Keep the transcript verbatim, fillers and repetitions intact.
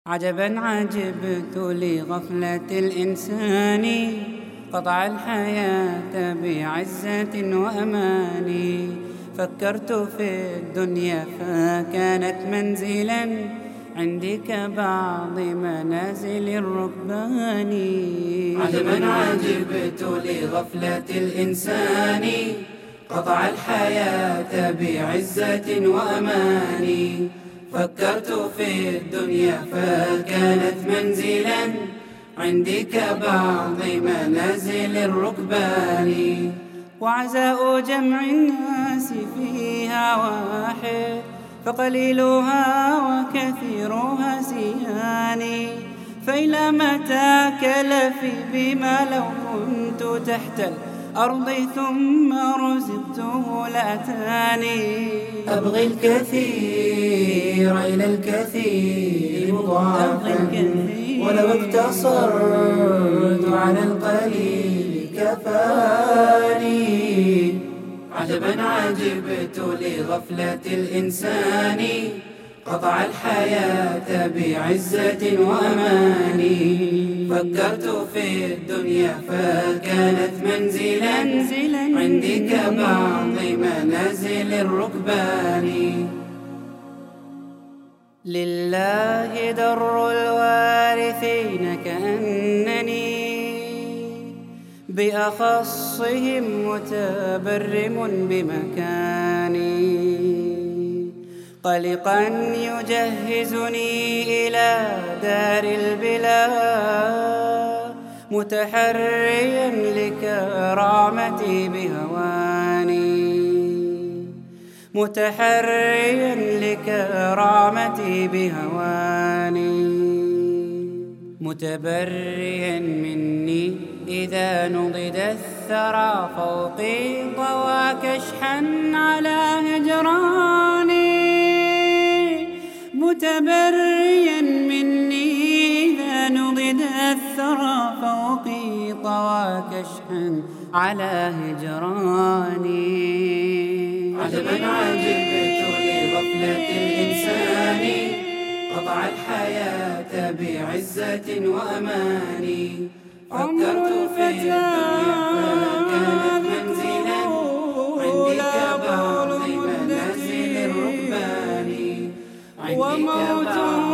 عجبا عجبت لغفلة الإنسان، قطع الحياة بعزة وأمان. فكرت في الدنيا فكانت منزلا عندي كبعض منازل الركبان. عجبا عجبت لغفلة الإنسان، قطع الحياة بعزة وأمان. فكرت في الدنيا فكانت منزلا عندي كبعض منازل الركبان. وعزاء جمع الناس فيها واحد، فقليلها وكثيرها سيان. فإلى متى كلفي بما لو كنت تحت الأرض ثم رزقته لأتاني. أبغي الكثير إلى الكثير مضاعفا، ولو اقتصرت على القليل كفاني. عجبا عجبت لغفلة الإنسان، قطع الحياة بعزة وأمان. فكرت في الدنيا فكانت منزلا عندي كبعض منازل الركبان. لله در الوارثين كأنني بأخصهم متبرم بمكاني. قلقا يجهزني إلى دار البلا، متحريا لكرامتي بهواني. متحريا لكرامتي بهواني. متبريا مني إذا نضد الثرى فوقي طوى كشحا على هجراني. متبريا مني إذا نضد الثرى فوقي طوى كشحا على هجراني. عجبا عجبت لغفلة الإنسان، قطع الحياة بعزة وأمان. فكرت في الدنيا فكانت منزلا عندي كبعض منازل الركبان. عندي كبعض